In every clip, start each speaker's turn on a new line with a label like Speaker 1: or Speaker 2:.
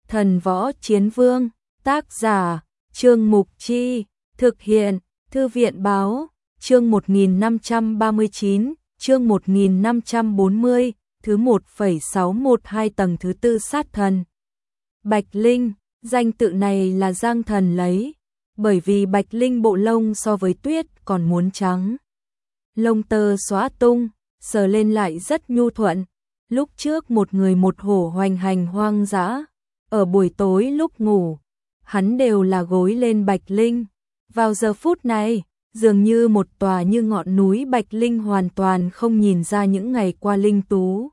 Speaker 1: Thần Võ Chiến Vương, tác giả, Trương Mục Chi, thực hiện, Thư viện Báo, chương 1539, chương 1540, thứ 1,612 tầng thứ tư sát thần. Bạch Linh, danh tự này là Giang Thần lấy, bởi vì Bạch Linh bộ lông so với tuyết còn muốn trắng. Lông tơ xóa tung, sờ lên lại rất nhu thuận. Lúc trước một người một hổ hoành hành hoang dã, ở buổi tối lúc ngủ, hắn đều là gối lên Bạch Linh. Vào giờ phút này, dường như một tòa như ngọn núi Bạch Linh hoàn toàn không nhìn ra những ngày qua linh tú.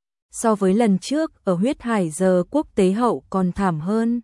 Speaker 1: So với lần trước ở huyết hải giờ quốc tế hậu còn thảm hơn.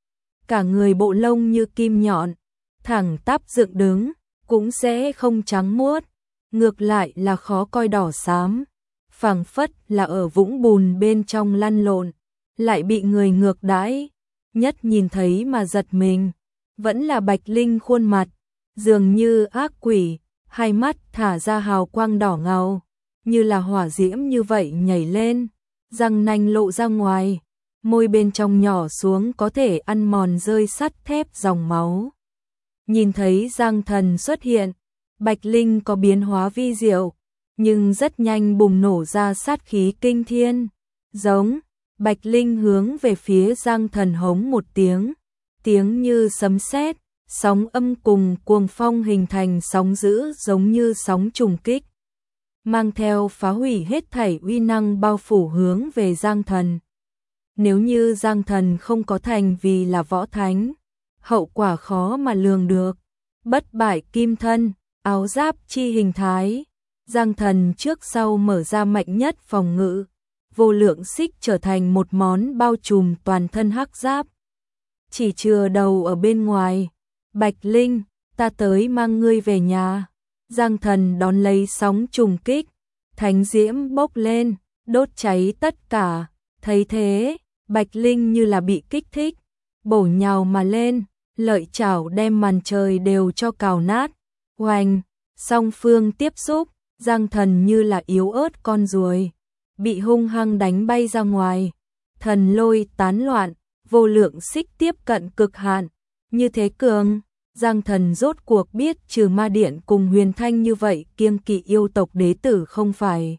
Speaker 1: Cả người bộ lông như kim nhọn, thẳng tắp dựng đứng, cũng sẽ không trắng muốt, ngược lại là khó coi đỏ xám, phảng phất là ở vũng bùn bên trong lăn lộn, lại bị người ngược đãi, nhất nhìn thấy mà giật mình, vẫn là Bạch Linh khuôn mặt, dường như ác quỷ, hai mắt thả ra hào quang đỏ ngầu, như là hỏa diễm như vậy nhảy lên, răng nanh lộ ra ngoài, môi bên trong nhỏ xuống có thể ăn mòn rơi sắt thép dòng máu. Nhìn thấy Giang Thần xuất hiện, Bạch Linh có biến hóa vi diệu, nhưng rất nhanh bùng nổ ra sát khí kinh thiên. Giống, Bạch Linh hướng về phía Giang Thần hống một tiếng, tiếng như sấm sét, sóng âm cùng cuồng phong hình thành sóng dữ giống như sóng trùng kích, mang theo phá hủy hết thảy uy năng bao phủ hướng về Giang Thần. Nếu như Giang Thần không có thành vì là võ thánh, hậu quả khó mà lường được. Bất bại kim thân, áo giáp chi hình thái, Giang Thần trước sau mở ra mạnh nhất phòng ngự, vô lượng xích trở thành một món bao trùm toàn thân hắc giáp. Chỉ chừa đầu ở bên ngoài, Bạch Linh, ta tới mang ngươi về nhà. Giang Thần đón lấy sóng trùng kích, thánh diễm bốc lên, đốt cháy tất cả. Thấy thế, Bạch Linh như là bị kích thích, bổ nhào mà lên, lợi chảo đem màn trời đều cho cào nát. Oanh, song phương tiếp xúc, Giang Thần như là yếu ớt con ruồi, bị hung hăng đánh bay ra ngoài. Thần lôi tán loạn, vô lượng xích tiếp cận cực hạn, như thế cường. Giang Thần rốt cuộc biết trừ ma điện cùng Huyền Thanh như vậy kiêng kỵ yêu tộc đế tử không phải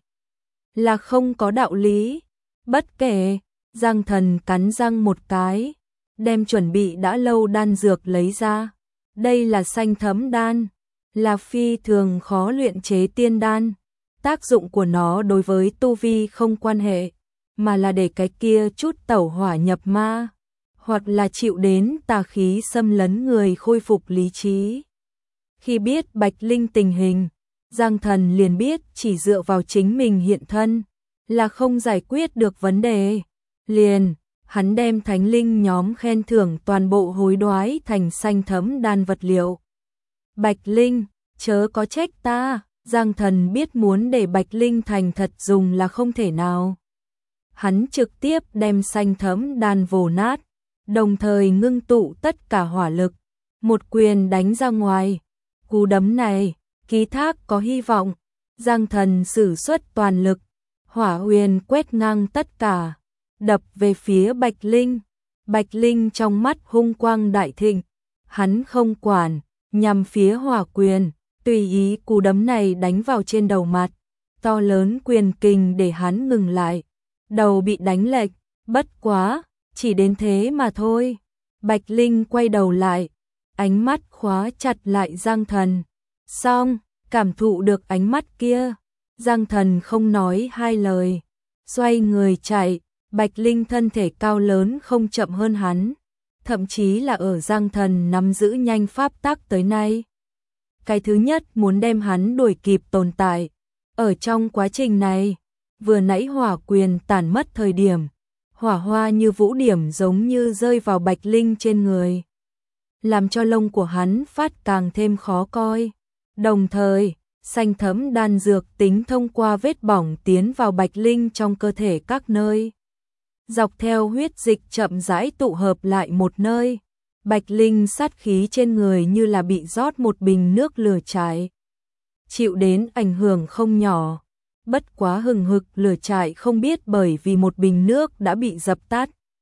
Speaker 1: là không có đạo lý. Bất kể, Giang Thần cắn răng một cái, đem chuẩn bị đã lâu đan dược lấy ra. Đây là xanh thấm đan, là phi thường khó luyện chế tiên đan. Tác dụng của nó đối với tu vi không quan hệ, mà là để cái kia chút tẩu hỏa nhập ma, hoặc là chịu đến tà khí xâm lấn người khôi phục lý trí. Khi biết Bạch Linh tình hình, Giang Thần liền biết chỉ dựa vào chính mình hiện thân là không giải quyết được vấn đề. Liền, hắn đem thánh linh nhóm khen thưởng toàn bộ hối đoái thành xanh thấm đan vật liệu. Bạch Linh, chớ có trách ta, Giang Thần biết muốn để Bạch Linh thành thật dùng là không thể nào. Hắn trực tiếp đem xanh thấm đan vồ nát, đồng thời ngưng tụ tất cả hỏa lực, một quyền đánh ra ngoài. Cú đấm này, ký thác có hy vọng. Giang Thần sử xuất toàn lực, hỏa huyền quét ngang tất cả, đập về phía Bạch Linh. Bạch Linh trong mắt hung quang đại thịnh, hắn không quản, nhằm phía hỏa quyền, tùy ý cú đấm này đánh vào trên đầu mặt. To lớn quyền kình để hắn ngừng lại, đầu bị đánh lệch, bất quá, chỉ đến thế mà thôi. Bạch Linh quay đầu lại, ánh mắt khóa chặt lại Giang Thần. Xong, cảm thụ được ánh mắt kia, Giang Thần không nói hai lời, xoay người chạy. Bạch Linh thân thể cao lớn không chậm hơn hắn, thậm chí là ở Giang Thần nắm giữ nhanh pháp tắc tới nay. Cái thứ nhất muốn đem hắn đuổi kịp tồn tại. Ở trong quá trình này, vừa nãy hỏa quyền tản mất thời điểm, hỏa hoa như vũ điểm giống như rơi vào Bạch Linh trên người, làm cho lông của hắn phát càng thêm khó coi. Đồng thời, xanh thấm đan dược tính thông qua vết bỏng tiến vào Bạch Linh trong cơ thể các nơi, dọc theo huyết dịch chậm rãi tụ hợp lại một nơi. Bạch Linh sát khí trên người như là bị rót một bình nước lửa cháy, chịu đến ảnh hưởng không nhỏ. Bất quá hừng hực lửa cháy không biết bởi vì một bình nước đã bị dập tắt,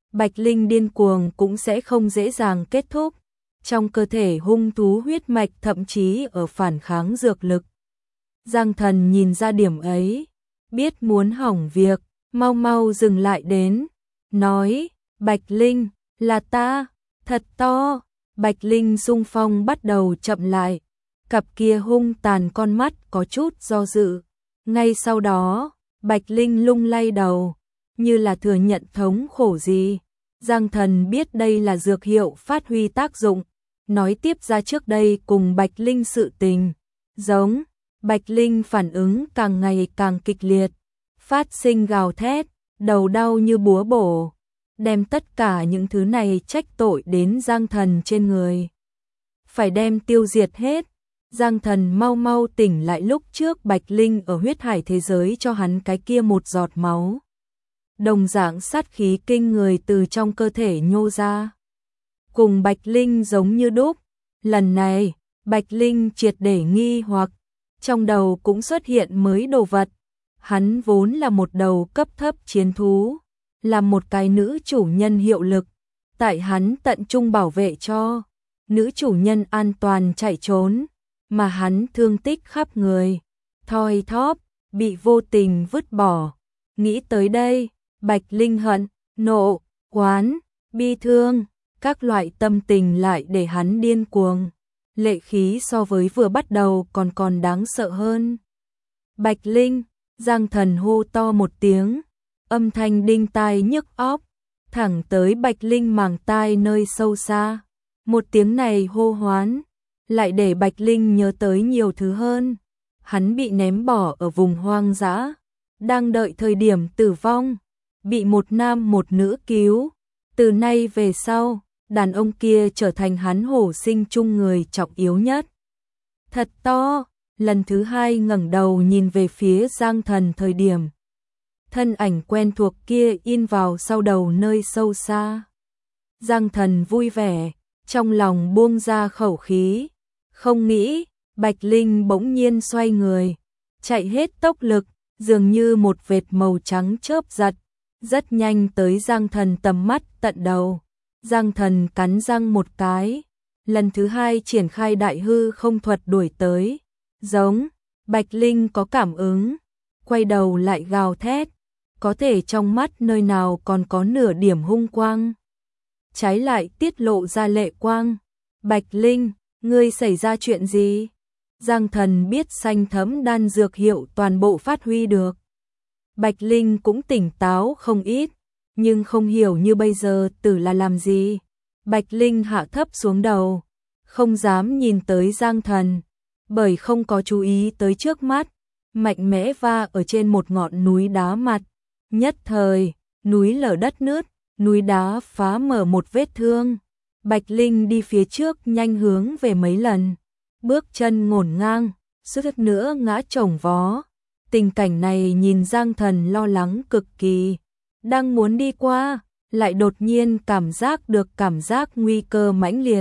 Speaker 1: Bạch Linh điên cuồng cũng sẽ không dễ dàng kết thúc. Trong cơ thể hung thú huyết mạch thậm chí ở phản kháng dược lực. Giang Thần nhìn ra điểm ấy, biết muốn hỏng việc, mau mau dừng lại đến, nói, Bạch Linh, là ta, thật to. Bạch Linh xung phong bắt đầu chậm lại, cặp kia hung tàn con mắt có chút do dự. Ngay sau đó, Bạch Linh lung lay đầu, như là thừa nhận thống khổ gì. Giang Thần biết đây là dược hiệu phát huy tác dụng, nói tiếp ra trước đây cùng Bạch Linh sự tình. Giống, Bạch Linh phản ứng càng ngày càng kịch liệt, phát sinh gào thét, đầu đau như búa bổ, đem tất cả những thứ này trách tội đến Giang Thần trên người. Phải đem tiêu diệt hết. Giang Thần mau mau tỉnh lại lúc trước Bạch Linh ở huyết hải thế giới cho hắn cái kia một giọt máu. Đồng dạng sát khí kinh người từ trong cơ thể nhô ra. Cùng Bạch Linh giống như đúc. Lần này, Bạch Linh triệt để nghi hoặc, trong đầu cũng xuất hiện mới đồ vật. Hắn vốn là một đầu cấp thấp chiến thú, là một cái nữ chủ nhân hiệu lực. Tại hắn tận trung bảo vệ cho nữ chủ nhân an toàn chạy trốn, mà hắn thương tích khắp người, thoi thóp, bị vô tình vứt bỏ. Nghĩ tới đây, Bạch Linh hận, nộ, oán, bi thương, các loại tâm tình lại để hắn điên cuồng. Lệ khí so với vừa bắt đầu còn đáng sợ hơn. Bạch Linh, Giang Thần hô to một tiếng, âm thanh đinh tai nhức óc, thẳng tới Bạch Linh màng tai nơi sâu xa. Một tiếng này hô hoán, lại để Bạch Linh nhớ tới nhiều thứ hơn. Hắn bị ném bỏ ở vùng hoang dã, đang đợi thời điểm tử vong, bị một nam một nữ cứu. Từ nay về sau, đàn ông kia trở thành hắn hổ sinh chung người trọng yếu nhất. Thật to, lần thứ hai ngẩng đầu nhìn về phía Giang Thần thời điểm. Thân ảnh quen thuộc kia in vào sau đầu nơi sâu xa. Giang Thần vui vẻ, trong lòng buông ra khẩu khí. Không nghĩ, Bạch Linh bỗng nhiên xoay người, chạy hết tốc lực, dường như một vệt màu trắng chớp giật, rất nhanh tới Giang Thần tầm mắt tận đầu. Giang Thần cắn răng một cái, lần thứ hai triển khai đại hư không thuật đuổi tới. Giống, Bạch Linh có cảm ứng, quay đầu lại gào thét, có thể trong mắt nơi nào còn có nửa điểm hung quang. Trái lại tiết lộ ra lệ quang. Bạch Linh, ngươi xảy ra chuyện gì? Giang Thần biết xanh thấm đan dược hiệu toàn bộ phát huy được. Bạch Linh cũng tỉnh táo không ít, nhưng không hiểu như bây giờ tử là làm gì. Bạch Linh hạ thấp xuống đầu, không dám nhìn tới Giang Thần, bởi không có chú ý tới trước mắt, mạnh mẽ va ở trên một ngọn núi đá mặt. Nhất thời, núi lở đất nứt, núi đá phá mở một vết thương. Bạch Linh đi phía trước nhanh hướng về mấy lần, bước chân ngổn ngang, suýt nữa ngã chồng vó. Tình cảnh này nhìn Giang Thần lo lắng cực kỳ, đang muốn đi qua, lại đột nhiên cảm giác được cảm giác nguy cơ mãnh liệt.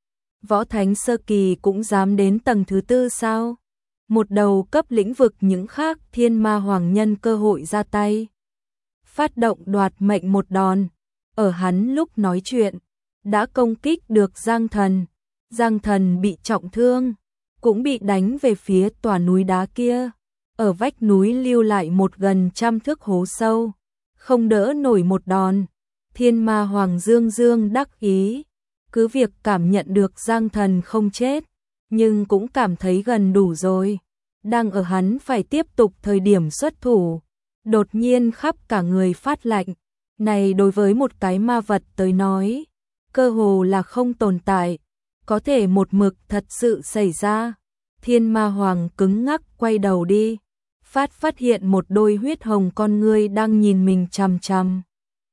Speaker 1: Võ Thánh sơ kỳ cũng dám đến tầng thứ tư sao? Một đầu cấp lĩnh vực những khác Thiên Ma Hoàng nhân cơ hội ra tay, phát động đoạt mệnh một đòn. Ở hắn lúc nói chuyện, đã công kích được Giang Thần. Giang Thần bị trọng thương, cũng bị đánh về phía tòa núi đá kia. Ở vách núi lưu lại một gần 100 thước hố sâu, không đỡ nổi một đòn. Thiên Ma Hoàng dương dương đắc ý, cứ việc cảm nhận được Giang Thần không chết, nhưng cũng cảm thấy gần đủ rồi. Đang ở hắn phải tiếp tục thời điểm xuất thủ, đột nhiên khắp cả người phát lạnh. Này đối với một cái ma vật tới nói, cơ hồ là không tồn tại, có thể một mực thật sự xảy ra. Thiên Ma Hoàng cứng ngắc quay đầu đi, phát hiện một đôi huyết hồng con ngươi đang nhìn mình chằm chằm.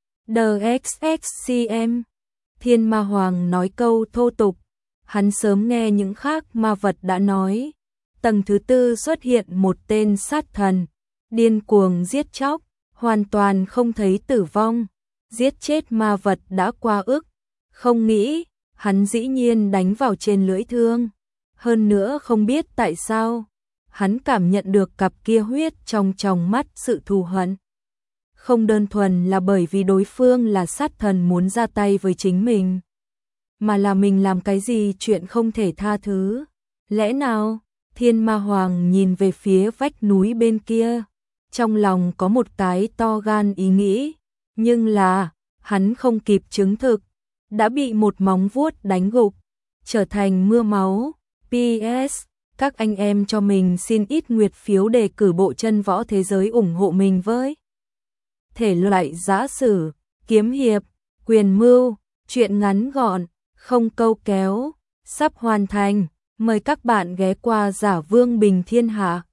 Speaker 1: DXXCM. Thiên Ma Hoàng nói câu thô tục, hắn sớm nghe những khác ma vật đã nói. Tầng thứ tư xuất hiện một tên sát thần, điên cuồng giết chóc, hoàn toàn không thấy tử vong, giết chết ma vật đã qua ức. Không nghĩ, hắn dĩ nhiên đánh vào trên lưỡi thương. Hơn nữa không biết tại sao, hắn cảm nhận được cặp kia huyết trong tròng mắt sự thù hận. không đơn thuần là bởi vì đối phương là sát thần muốn ra tay với chính mình, mà là mình làm cái gì chuyện không thể tha thứ. Lẽ nào? Thiên Ma Hoàng nhìn về phía vách núi bên kia, trong lòng có một cái to gan ý nghĩ, nhưng là, hắn không kịp chứng thực, đã bị một móng vuốt đánh gục, trở thành mưa máu. PS, các anh em cho mình xin ít nguyệt phiếu đề cử bộ chân võ thế giới ủng hộ mình với. Thể loại giã sử, kiếm hiệp, quyền mưu, truyện ngắn gọn, không câu kéo, sắp hoàn thành. Mời các bạn ghé qua Giả Vương Bình Thiên Hạ.